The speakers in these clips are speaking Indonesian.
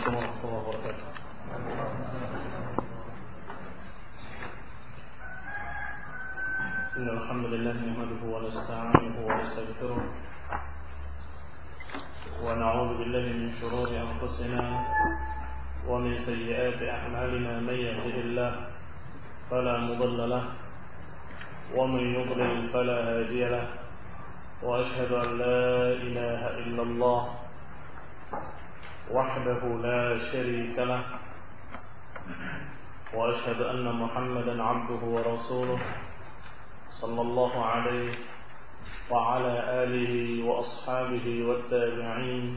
عليكم ورحمة الله وبركاته. إن الحمد لله نحمده ونستعينه ونستغفره ونعوذ بالله من شرور أنفسنا ومن سيئات أعمالنا. من يهده الله فلا مضل له ومن يضلل فلا هادي له، وأشهد أن لا إله إلا الله وحده لا شريك له، وأشهد أن محمدا عبده ورسوله صلى الله عليه وعلى آله وأصحابه والتابعين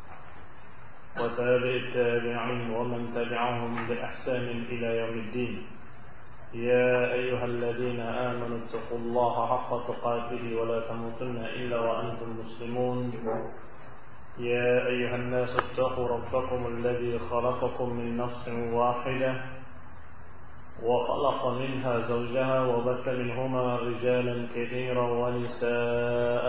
وتابع التابعين ومن تبعهم بإحسان إلى يوم الدين. يا أيها الذين آمنوا اتقوا الله حق تقاته ولا تموتن إلا وأنتم مسلمون. يا أيها الناس اتقوا ربكم الذي خلقكم من نفس واحدة وخلق منها زوجها وبث منهما رجالا كثيرا ونساء،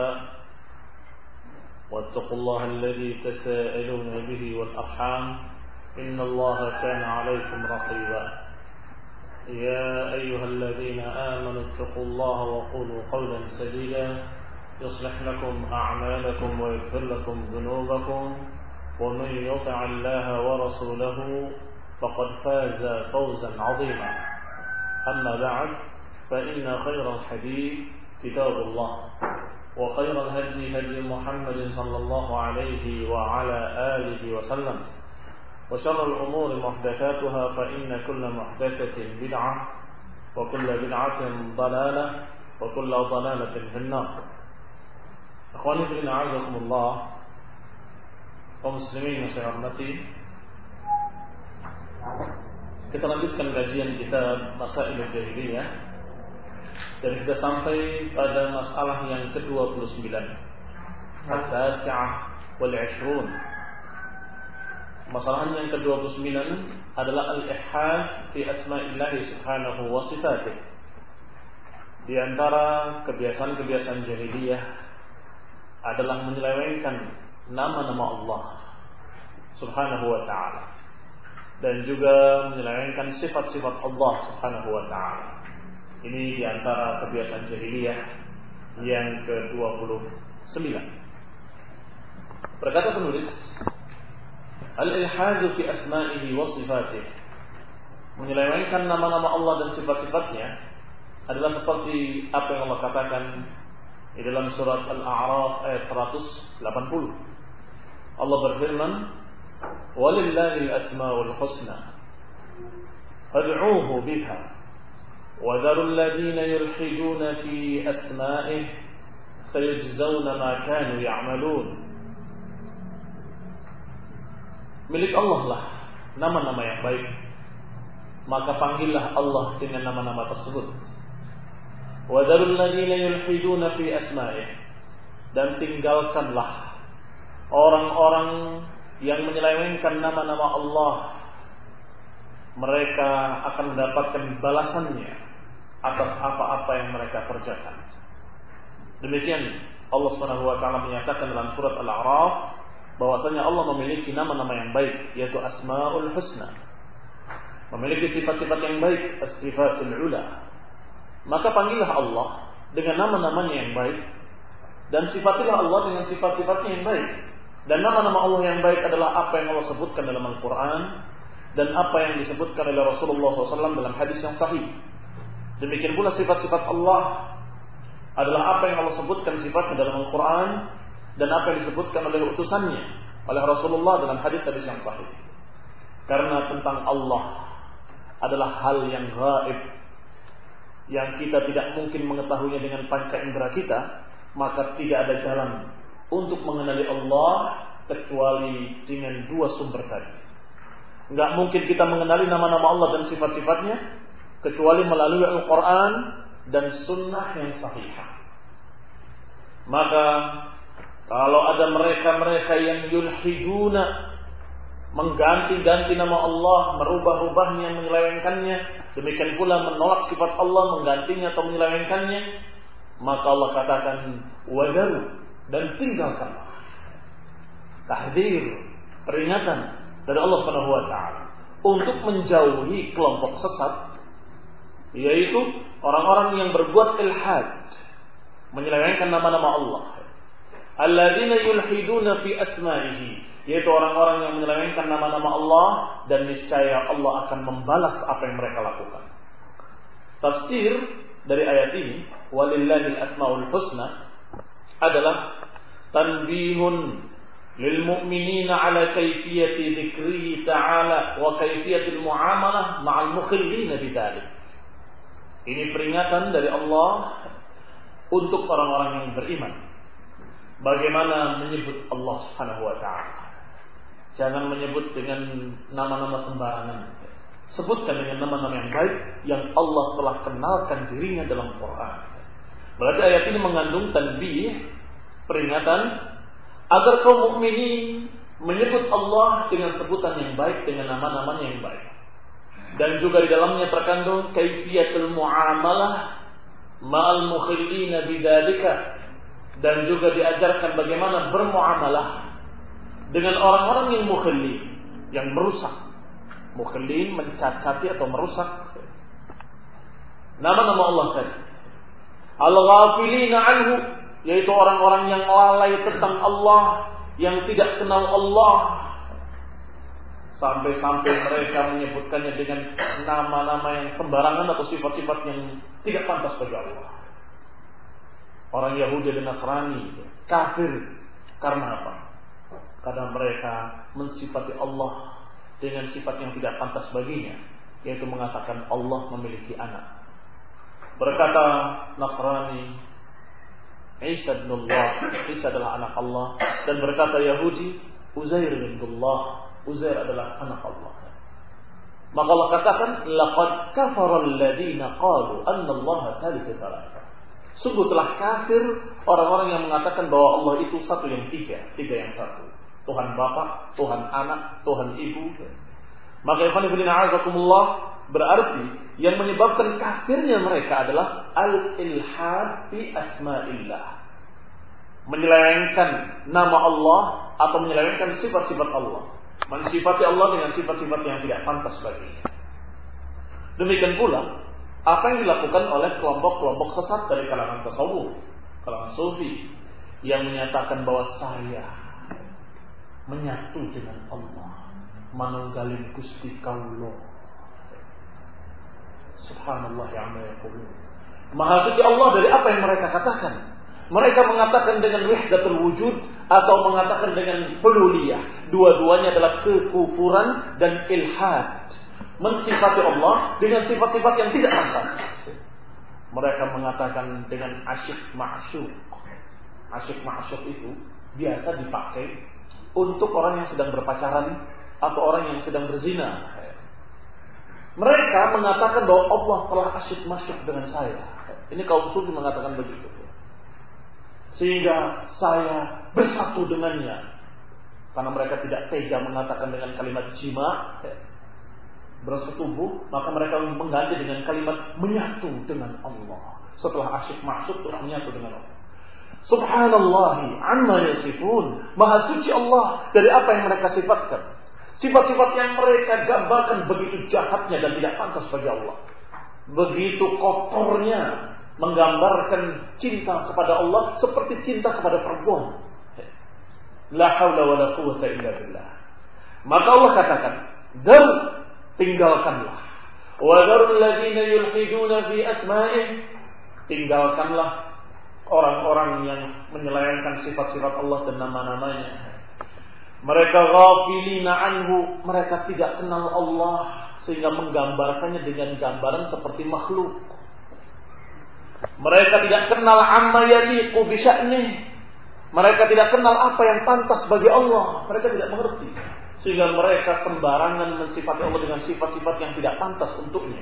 واتقوا الله الذي تساءلون به والأرحام إن الله كان عليكم رقيبا. يا أيها الذين آمنوا اتقوا الله وقولوا قولا سديدا يصلح لكم أعمالكم ويغفر لكم ذنوبكم، ومن يطع الله ورسوله فقد فاز فوزا عظيما. أما بعد، فإن خير الحديث كتاب الله، وخير الهدي هدي محمد صلى الله عليه وعلى آله وسلم، وشر الأمور محدثاتها، فإن كل محدثة بدعة وكل بدعة ضلالة وكل ضلالة في النار. Akhwani fillah, a'azakumullah, kaum muslimin yang saya hormati, kita lanjutkan kajian kitab Masailul Jahiliyah dan kita sampai pada masalah yang ke-29, At-Tasi'ah wal 'Ishrun. Masalah yang ke-29 adalah al-ihad fi asma'illah subhanahu wa sifatih. Di antara kebiasaan-kebiasaan jahiliyah adalah menyelewengkan nama-nama Allah subhanahu wa ta'ala dan juga menyelewengkan sifat-sifat Allah subhanahu wa ta'ala. Ini di antara kebiasaan jahiliyah yang ke-29. Berkata penulis, al-ilhadu fi asma'ihi wa sifatih, menyelewengkan nama-nama Allah dan sifat-sifatnya adalah seperti apa yang Allah katakan di dalam surat Al-A'raf ayat 180. Allah berfirman, "Walillahil asmaul husna fad'uuhu biha wa dharul ladzina yulhiduna fi asma'ihi sayujzauna ma kanu ya'malun." Milik Allah lah nama-nama yang baik, maka panggillah Allah dengan nama-nama tersebut. Wa dharul ladzina yulhiduna fi asma'ihi, dan tinggalkanlah orang-orang yang menyelewengkan nama-nama Allah. Mereka akan mendapatkan balasannya atas apa-apa yang mereka kerjakan. Demikian Allah Subhanahu wa taala menyatakan dalam surat Al-A'raf bahwasanya Allah memiliki nama-nama yang baik, yaitu Asmaul Husna, memiliki sifat-sifat yang baik, as-sifatul ula. Maka panggillah Allah dengan nama-namanya yang baik dan sifatilah Allah dengan sifat-sifatnya yang baik. Dan nama-nama Allah yang baik adalah apa yang Allah sebutkan dalam Al-Quran dan apa yang disebutkan oleh Rasulullah SAW dalam hadis yang sahih. Demikian pula sifat-sifat Allah adalah apa yang Allah sebutkan sifatnya dalam Al-Quran dan apa yang disebutkan oleh utusannya, oleh Rasulullah dalam hadis-hadis yang sahih. Karena tentang Allah adalah hal yang gaib, yang kita tidak mungkin mengetahuinya dengan panca indera kita, maka tidak ada jalan untuk mengenali Allah kecuali dengan dua sumber tadi. Enggak mungkin kita mengenali nama-nama Allah dan sifat-sifatnya kecuali melalui Al-Quran dan sunnah yang sahihah. Maka kalau ada mereka-mereka yang yulhiduna, mengganti-ganti nama Allah, merubah-rubahnya, menyelewengkannya, demikian pula menolak sifat Allah, menggantinya atau menyelewengkannya, maka Allah katakan wadaru, dan tinggalkanlah. Tahdzir, peringatan dari Allah Subhanahu wa taala untuk menjauhi kelompok sesat, yaitu orang-orang yang berbuat ilhad, menyelewengkan nama-nama Allah. Alladzina yulhiduna fi asma'ihi, yaitu orang-orang yang menyelewengkan nama-nama Allah, dan niscaya Allah akan membalas apa yang mereka lakukan. Tafsir dari ayat ini, walillahil asmaul husna, adalah tanbihun lil mu'minina ala kayfiyati dzikrihi ta'ala wa kayfiyatil muamalah ma'al mukhillina bidzalik. Ini peringatan dari Allah untuk orang-orang yang beriman, bagaimana menyebut Allah Subhanahu wa taala. Jangan menyebut dengan nama-nama sembarangan. Sebutkan dengan nama-nama yang baik yang Allah telah kenalkan dirinya dalam Quran. Berarti ayat ini mengandung tanbih, peringatan agar kaum mukminin menyebut Allah dengan sebutan yang baik, dengan nama-namanya yang baik. Dan juga di dalamnya terkandung kaifiyatul muamalah ma'al mukhillina bidzalika, dan juga diajarkan bagaimana bermuamalah dengan orang-orang yang mukhillin, yang merusak. Mukhillin mencacati atau merusak nama-nama Allah tadi. Al-ghafilina anhu, yaitu orang-orang yang lalai tentang Allah, yang tidak kenal Allah, sampai-sampai mereka menyebutkannya dengan nama-nama yang sembarangan atau sifat-sifat yang tidak pantas bagi Allah. Orang Yahudi dan Nasrani kafir karena apa? Karena mereka mensifati Allah dengan sifat yang tidak pantas baginya, yaitu mengatakan Allah memiliki anak. Berkata Nasrani, Isa bin Allah, Isa adalah anak Allah. Dan berkata Yahudi, Uzair bin Allah, Uzair adalah anak Allah. Maka Allah katakan, laqad kafara alladziina qalu anna Allaha thalithu tsalatsa. Sungguh telah kafir orang-orang yang mengatakan bahwa Allah itu satu yang tiga, tiga yang satu. Tuhan Bapa, Tuhan Anak, Tuhan Ibu. Maka ikhwan fillah a'azakumullah, berarti yang menyebabkan kafirnya mereka adalah al-ilhad fi asma'illah, menyelewengkan nama Allah atau menyelewengkan sifat-sifat Allah, mensifati Allah dengan sifat-sifat yang tidak pantas baginya. Demikian pula apa yang dilakukan oleh kelompok-kelompok sesat dari kalangan tasawuf, kalangan sufi, yang menyatakan bahwa saya menyatu dengan Allah, manunggalin Gusti Kaulo. Subhanallah ya'ma yaqulun. Maha suci Allah dari apa yang mereka katakan. Mereka mengatakan dengan wahdatul wujud atau mengatakan dengan hululiyah. Dua-duanya adalah kekufuran dan ilhad, mensifati Allah dengan sifat-sifat yang tidak pantas. Mereka mengatakan dengan asyik ma'syuq. Asyik ma'syuq itu biasa dipakai untuk orang yang sedang berpacaran atau orang yang sedang berzina. Mereka mengatakan bahwa Allah telah asyik masyuk dengan saya. Ini kaum sufi mengatakan begitu. Sehingga saya bersatu dengannya. Karena mereka tidak tega mengatakan dengan kalimat jima, bersetubuh, maka mereka mengganti dengan kalimat menyatu dengan Allah. Setelah asyik masyuk telah menyatu dengan Allah. Subhanallahi amma yasifun. Maha suci Allah dari apa yang mereka sifatkan. Sifat-sifat yang mereka gambarkan begitu jahatnya dan tidak pantas bagi Allah. Begitu kotornya menggambarkan cinta kepada Allah seperti cinta kepada perempuan. La haula wala quwwata illa billah. Maka Allah katakan, "Dzar, tinggalkanlah. Wa dzarul ladzina yulhiduna fi asma'ih." Tinggalkanlah orang-orang yang menyelewengkan sifat-sifat Allah dan nama-namanya. Mereka ghafilina anhu, mereka tidak kenal Allah sehingga menggambarkannya dengan gambaran seperti makhluk. Mereka tidak kenal amma yaliqu bi sya'nih. Mereka tidak kenal apa yang pantas bagi Allah. Mereka tidak mengerti sehingga mereka sembarangan mensifati Allah dengan sifat-sifat yang tidak pantas untuknya.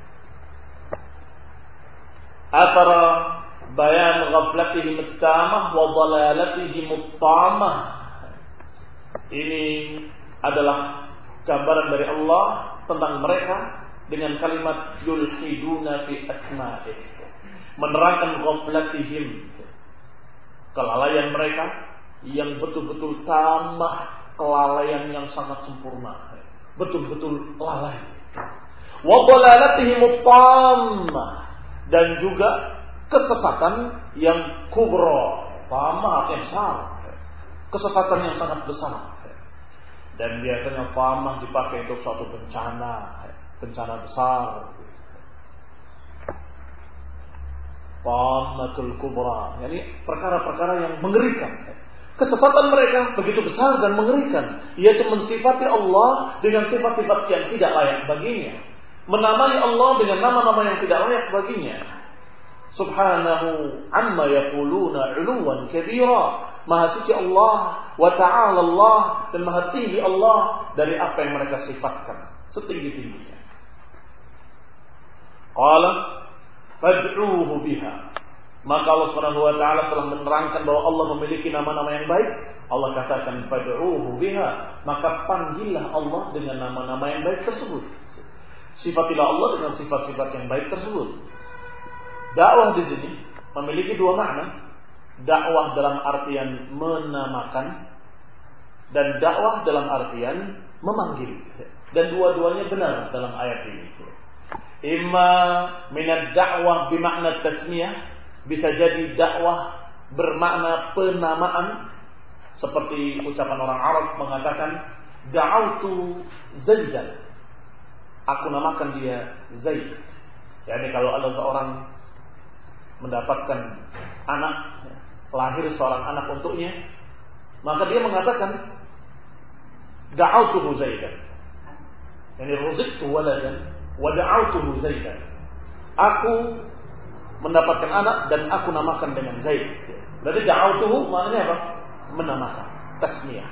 Atara bayan ghaflatihim at-tamah wa dhalalatihim at-tamah. Ini adalah gambaran dari Allah tentang mereka dengan kalimat yulhiduna fi asma'ih, menerangkan ghaflatihim, kelalaian mereka yang betul-betul tamah kelalaian yang sangat sempurna. Betul-betul lalai. Wa dhalalatihim tammah, dan juga kesesatan yang kubra, tammah yang besar. Kesesatan yang sangat besar. Dan biasanya tammah dipakai untuk suatu bencana besar. Tammatul kubra, yakni perkara-perkara yang mengerikan. Kesesatan mereka begitu besar dan mengerikan, yaitu mensifati Allah dengan sifat-sifat yang tidak layak baginya, menamai Allah dengan nama-nama yang tidak layak baginya. Subhanahu amma yaquluna 'uluwan kabira. Maha suci Allah, wa ta'ala Allah, dan maha tinggi Allah dari apa yang mereka sifatkan setinggi-tingginya. Qala fad'uuhu biha. Maka Allah Subhanahu wa taala telah menerangkan bahwa Allah memiliki nama-nama yang baik. Allah katakan fad'uuhu biha, maka panggillah Allah dengan nama-nama yang baik tersebut. Sifatilah Allah dengan sifat-sifat yang baik tersebut. Dakwah di sini memiliki dua makna. Dakwah dalam artian menamakan dan dakwah dalam artian memanggil. Dan dua-duanya benar dalam ayat ini. Imma minad da'wah bimakna tasmiyah, bisa jadi dakwah bermakna penamaan, seperti ucapan orang Arab mengatakan da'autu Zaidan, aku namakan dia Zaid. Yani kalau ada seorang mendapatkan anak, lahir seorang anak untuknya, maka dia mengatakan da'autuhu Zaidan, yani ruzqtu waladan wa da'autuhu Zaidan, aku mendapatkan anak dan aku namakan dengan Zaid. Berarti da'autuhu maknanya apa? Menamakan, tasmiyah.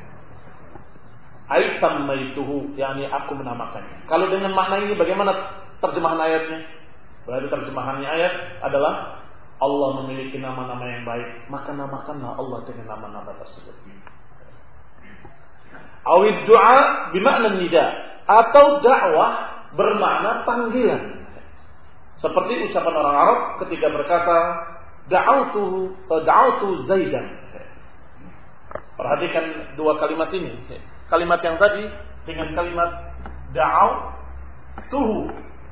Ai tammaituhu, yakni aku menamakannya. Kalau dengan makna ini bagaimana terjemahan ayatnya? Berarti terjemahannya ayat adalah Allah memiliki nama-nama yang baik, maka namakanlah Allah dengan nama-nama tersebut. Awid du'a bimakna nida, atau dakwah bermakna panggilan. Seperti ucapan orang Arab ketika berkata da'autu Zaidan. Perhatikan dua kalimat ini. Kalimat yang tadi dengan kalimat da'autuhu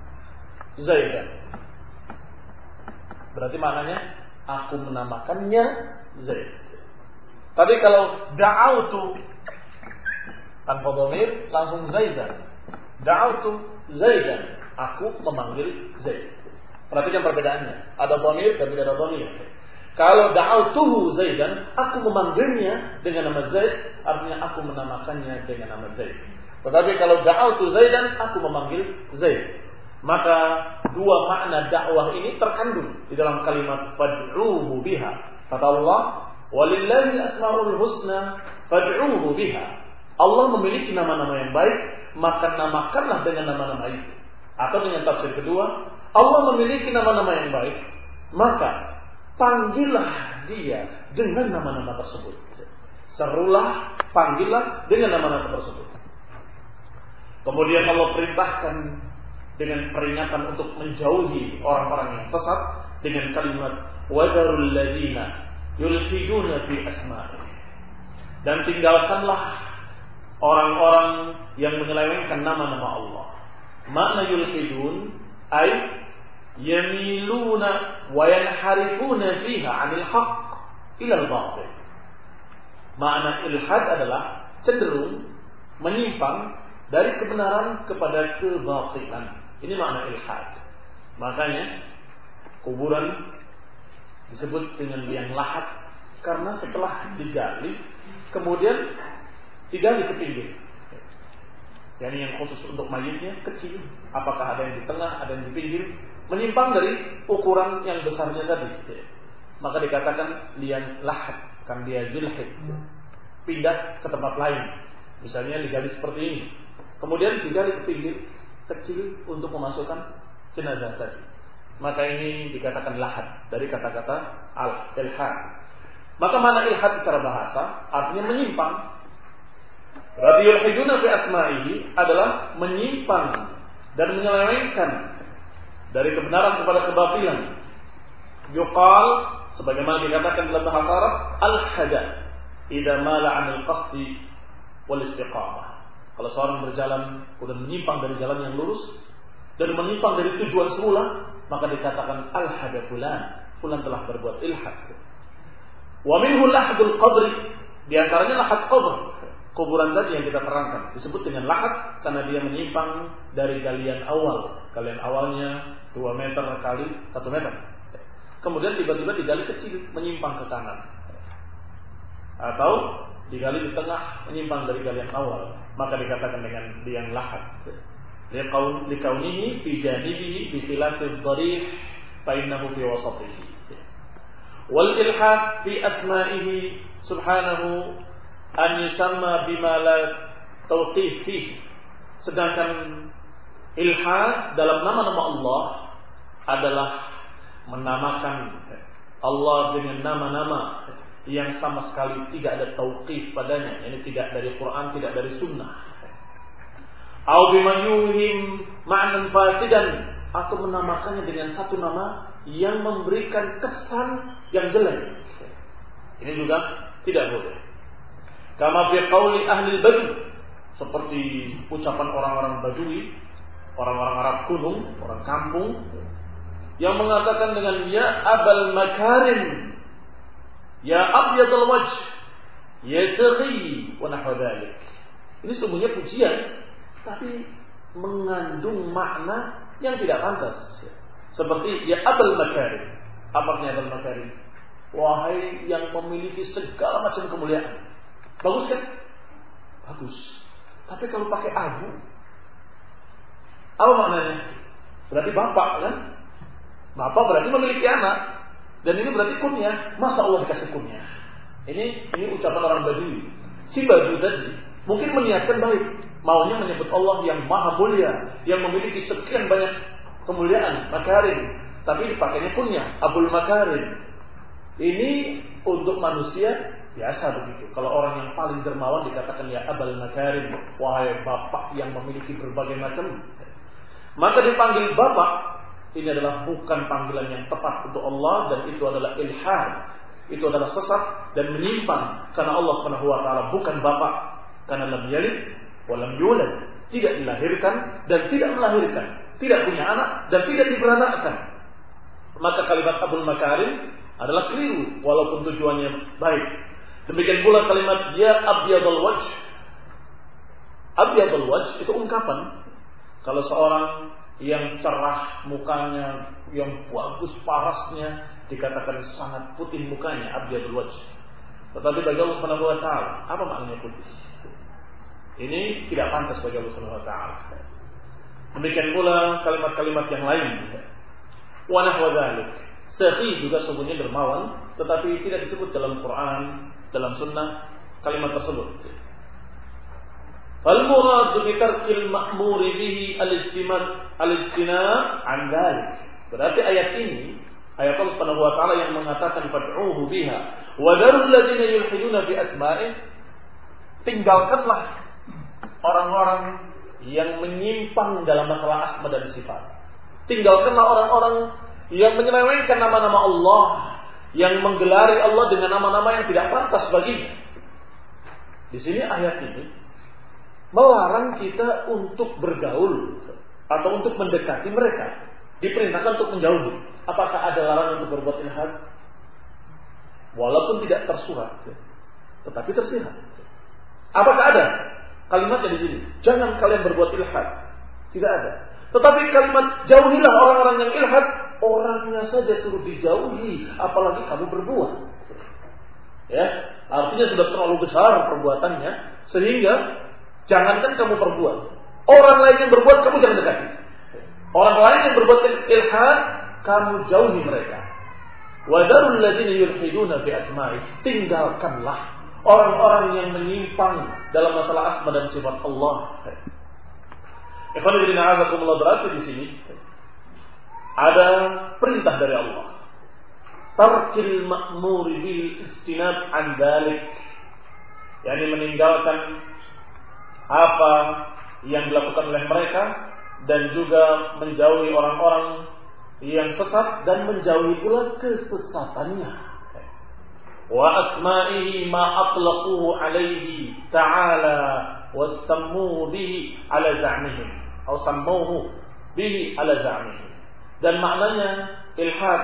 Zaidan. Berarti maknanya aku menamakannya Zaid. Tadi kalau da'autu tanpa dhamir langsung Zaidan. Da'autu Zaidan, aku memanggil Zaid. Perhatikan perbedaannya. Ada dhamir dan tidak ada dhamir. Kalau da'autuhu Zaidan, aku memanggilnya dengan nama Zaid, artinya aku menamakannya dengan nama Zaid. Tetapi kalau da'autu Zaidan, aku memanggil Zaid. Maka dua makna dakwah ini terkandung di dalam kalimat fad'uuhu biha. Kata Allah, walillahi asmaul husna fad'uuhu biha. Allah memiliki nama-nama yang baik, maka namakanlah dengan nama-nama itu. Atau dengan tafsir kedua, Allah memiliki nama-nama yang baik, maka panggillah dia dengan nama-nama tersebut. Serulah, panggillah dengan nama-nama tersebut. Kemudian Allah perintahkan dengan peringatan untuk menjauhi orang-orang yang sesat dengan kalimat wadarul ladzina yulhiduna fi asma'i, dan tinggalkanlah orang-orang yang menyelewengkan nama-nama Allah. Makna yulhidun ay yamiluna wa yanharifuna fiha 'anil haqq ila al-batil. Makna ilhad adalah cenderung menyimpang dari kebenaran kepada kebatilan. Ini makna ilhad. Makanya kuburan disebut dengan liang lahat, karena setelah digali kemudian digali ke pinggir. Yani yang khusus untuk mayitnya kecil, apakah ada yang di tengah, ada yang di pinggir, menyimpang dari ukuran yang besarnya tadi. Maka dikatakan liang lahat, kan dia yulhid. Pindah ke tempat lain. Misalnya digali seperti ini, kemudian digali ke pinggir kecil untuk memasukkan jenazah tadi. Maka ini dikatakan lahat dari kata-kata al-ilhad. Maka mana ilhad secara bahasa artinya menyimpang. Berarti yulhiduna fi asma'ihi adalah menyimpang dan menyelewengkan dari kebenaran kepada kebatilan. Yuqal sebagaimana dikatakan dalam bahasa Arab al-hada idza mala 'anil qasdi wal istiqamah. Kalau seorang berjalan kemudian menyimpang dari jalan yang lurus dan menyimpang dari tujuan semula, maka dikatakan al-hada fulan telah berbuat ilhad. Wa minhu lahdul qabri, di antaranya lahad qabr, kuburan tadi yang kita terangkan disebut dengan lahad karena dia menyimpang dari galian awal. Galian awalnya 2 meter kali 1 meter. Kemudian tiba-tiba digali kecil menyimpang ke kanan. Atau digali di tengah menyimpang dari galian awal, maka dikatakan dengan yang lahad. Liqaunihi fi janibihi bi khilafil dharih fa innahu fi wasatihi. Wal ilhad fi asma'ihi subhanahu an yusamma bima la tawqif fihi. Sedangkan ilhad dalam nama-nama Allah adalah menamakan Allah dengan nama-nama yang sama sekali tidak ada tauqif padanya, ini tidak dari Quran, tidak dari Sunnah. Au bima yuhim ma'nan fasidan, atau menamakannya dengan satu nama yang memberikan kesan yang jelek. Ini juga tidak boleh. Kama fi qauli ahli Badui, seperti ucapan orang-orang Badui, orang-orang Arab gunung, orang kampung, yang mengatakan dengan ya abal makarim, ya abyadul wajh, ya taghi wa nahwa dzalik. Ini semuanya pujian tapi mengandung makna yang tidak pantas. Seperti ya abal makarim. Apa artinya abal makarim? Wahai yang memiliki segala macam kemuliaan. Bagus kan? Bagus. Tapi kalau pakai abu, apa maknanya? Berarti bapak kan? Bapak berarti memiliki anak. Dan ini berarti kunyah. Masa Allah dikasih kunyah? Ini ucapan orang Badui. Si Badui tadi mungkin meniatkan baik, maunya menyebut Allah yang maha mulia, yang memiliki sekian banyak kemuliaan, makarim, tapi dipakainya kunyah, Abul Makarim. Ini untuk manusia biasa begitu. Kalau orang yang paling dermawan dikatakan ya Abul Makarim, wahai bapak yang memiliki berbagai macam. Maka dipanggil bapak, ini adalah bukan panggilan yang tepat untuk Allah, dan itu adalah ilhad. Itu adalah sesat dan menyimpang, karena Allah Subhanahu wa taala bukan bapak, karena lam yalid wa lam yulad, tidak dilahirkan dan tidak melahirkan, tidak punya anak dan tidak diberanakkan. Maka kalimat Abul Makarim adalah keliru walaupun tujuannya baik. Demikian pula kalimat ya abyadul wajh. Abyadul wajh itu ungkapan kalau seorang yang cerah mukanya, yang bagus parasnya, dikatakan sangat putih mukanya, abyadul wajh. Tetapi bagi Allah Subhanahu wa taala, apa maknanya putih? Ini tidak pantas bagi Allah Subhanahu wa taala. Demikian pula kalimat-kalimat yang lain. Wa nahwa dzalik. Sakhi juga sebenarnya dermawan, tetapi tidak disebut dalam Quran, dalam sunnah kalimat tersebut. Fal murad bi tarkil ma'mur bihi al-ijtinab an dzalik. Berarti ayat ini, ayat Allah Subhanahu wa taala yang mengatakan fad'uhu biha wa darul ladzina yulhiduna fi asma'i, tinggalkanlah orang-orang yang menyimpang dalam masalah asma dan sifat. Tinggalkanlah orang-orang yang menyelewengkan nama-nama Allah, yang menggelari Allah dengan nama-nama yang tidak pantas baginya. Di sini ayat ini melarang kita untuk bergaul atau untuk mendekati mereka. Diperintahkan untuk menjauhi. Apakah ada larangan untuk berbuat ilhad? Walaupun tidak tersurat, tetapi tersirat. Apakah ada kalimatnya di sini? Jangan kalian berbuat ilhad. Tidak ada. Tetapi kalimat jauhilah orang-orang yang ilhad, orangnya saja suruh dijauhi, apalagi kamu berbuat. Ya, artinya sudah terlalu besar perbuatannya, sehingga jangankan kamu berbuat, orang lain yang berbuat kamu jangan dekati. Orang lain yang berbuat ilhad, kamu jauhi mereka. Wa darul ladzina yulhiduna fi asma'i, tinggalkanlah orang-orang yang menyimpang dalam masalah asma dan sifat Allah. Ikhwan fillah, azakumullah, berarti di sini ada perintah dari Allah. Tarkil ma'muri bil istinab an dzalik, yakni meninggalkan apa yang dilakukan oleh mereka dan juga menjauhi orang-orang yang sesat dan menjauhi pula kesesatannya. wa asma'ihi ma atlaquhu alaihi ta'ala wasammuhu bihi ala za'mihim atau sammuhu bihi ala za'mihim. Dan maknanya ilhad,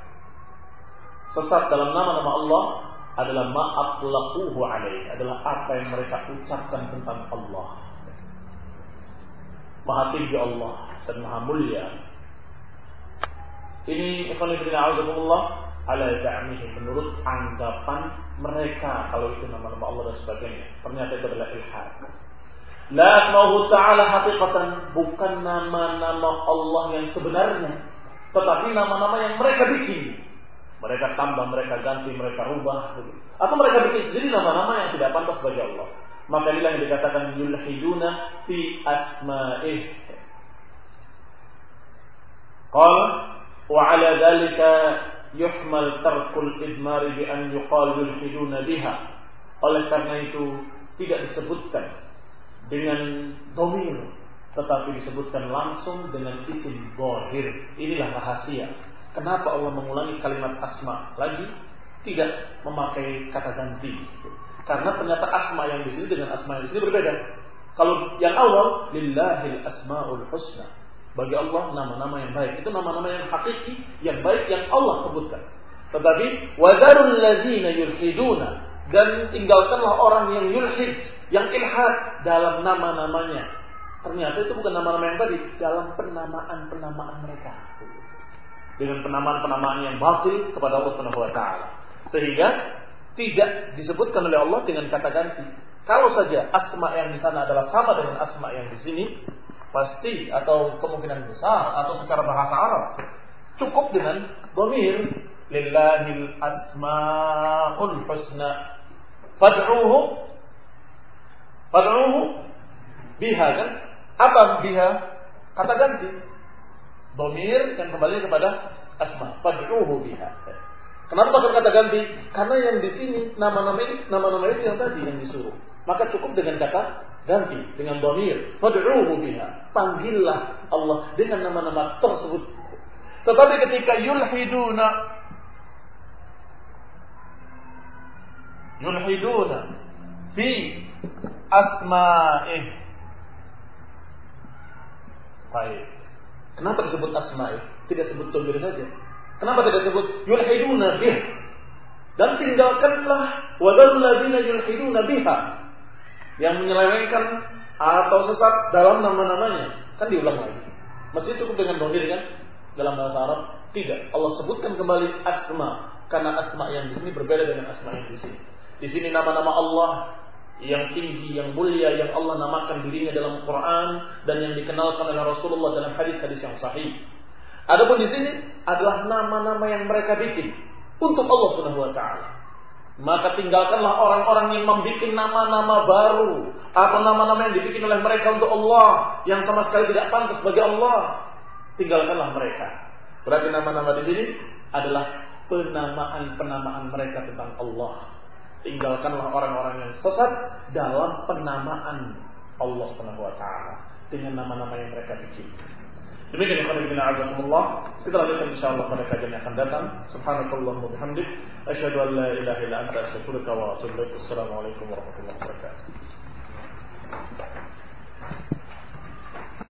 sesat dalam nama-nama Allah adalah ma atlaquhu alaihi, adalah apa yang mereka ucapkan tentang Allah. Maha tinggi Allah dan maha mulia. Ini ikhwan fillah azakumullah ala za'mihim, menurut anggapan mereka kalau itu nama-nama Allah dan sebagainya. Ternyata itu adalah ilhad. La asma'uhu ta'ala haqiqatan, bukan nama-nama Allah yang sebenarnya, tetapi nama-nama yang mereka bikin. Mereka tambah, mereka ganti, mereka rubah, atau mereka bikin sendiri nama-nama yang tidak pantas bagi Allah. Maka inilah yang dikatakan yulhiduna fi asma'ih. Qala wa 'ala dzalika yuhmal tarkul idmar bi an yuqal yulhiduna biha. Oleh karena itu tidak disebutkan dengan dhamir, tetapi disebutkan langsung dengan isim dhahir. Inilah rahasia kenapa Allah mengulangi kalimat asma lagi, tidak memakai kata ganti. Karena ternyata asma yang di sini dengan asma yang di sini berbeda. Kalau yang awal lillahil asmaul husna, bagi Allah nama-nama yang baik, itu nama-nama yang hakiki, yang baik yang Allah sebutkan. Tetapi wadarul ladzina yulhiduna, dan tinggalkanlah orang yang yulhid, yang ilhad dalam nama-namanya. Ternyata itu bukan nama-nama yang tadi, dalam penamaan-penamaan mereka, dengan penamaan-penamaan yang batil kepada Allah Subhanahu wa taala. Sehingga tidak disebutkan oleh Allah dengan kata ganti. Kalau saja asma yang di sana adalah sama dengan asma yang di sini, pasti atau kemungkinan besar atau secara bahasa Arab cukup dengan dhamir lillahil asmaul husna fad'uhu biha, kan? Apa biha? Kata ganti. Dhamir yang kembali kepada asma, fad'uhu biha. Kenapa pakai kata ganti? Karena yang di sini nama-nama itu yang tadi yang disuruh. Maka cukup dengan kata ganti, dengan dhamir, fad'uhu biha. Panggillah Allah dengan nama-nama tersebut. Tetapi ketika yulhiduna fi asma'ih. Baik. Kenapa disebut asma'ih? Tidak sebut dhamir saja. Kenapa tidak sebut yulhiduna bih? Dan tinggalkanlah wadul ladzina yulhiduna biha, yang menyelewengkan atau sesat dalam nama-namanya. Kan diulang lagi. Mesti cukup dengan dhamir, kan? Dalam bahasa Arab tidak. Allah sebutkan kembali asma, karena asma yang di sini berbeda dengan asma yang di sini. Di sini nama-nama Allah yang tinggi, yang mulia, yang Allah namakan dirinya dalam Quran dan yang dikenalkan oleh Rasulullah dalam hadis-hadis yang sahih. Adapun di sini adalah nama-nama yang mereka bikin untuk Allah Subhanahu wa taala. Maka tinggalkanlah orang-orang yang membuat nama-nama baru atau nama-nama yang dibikin oleh mereka untuk Allah yang sama sekali tidak pantas bagi Allah. Tinggalkanlah mereka. Berarti nama-nama di sini adalah penamaan-penamaan mereka tentang Allah. Tinggalkanlah orang-orang yang sesat dalam penamaan Allah Subhanahu wa taala dengan nama-nama yang mereka bikin. Demikian ikhwan fillah azakumullah. Kita lanjutkan insyaallah pada kajian yang akan datang. Subhanakallahumma wa bihamdik, asyhadu an la ilaha illa anta, astaghfiruka wa atubu ilaik. Assalamualaikum warahmatullahi wabarakatuh.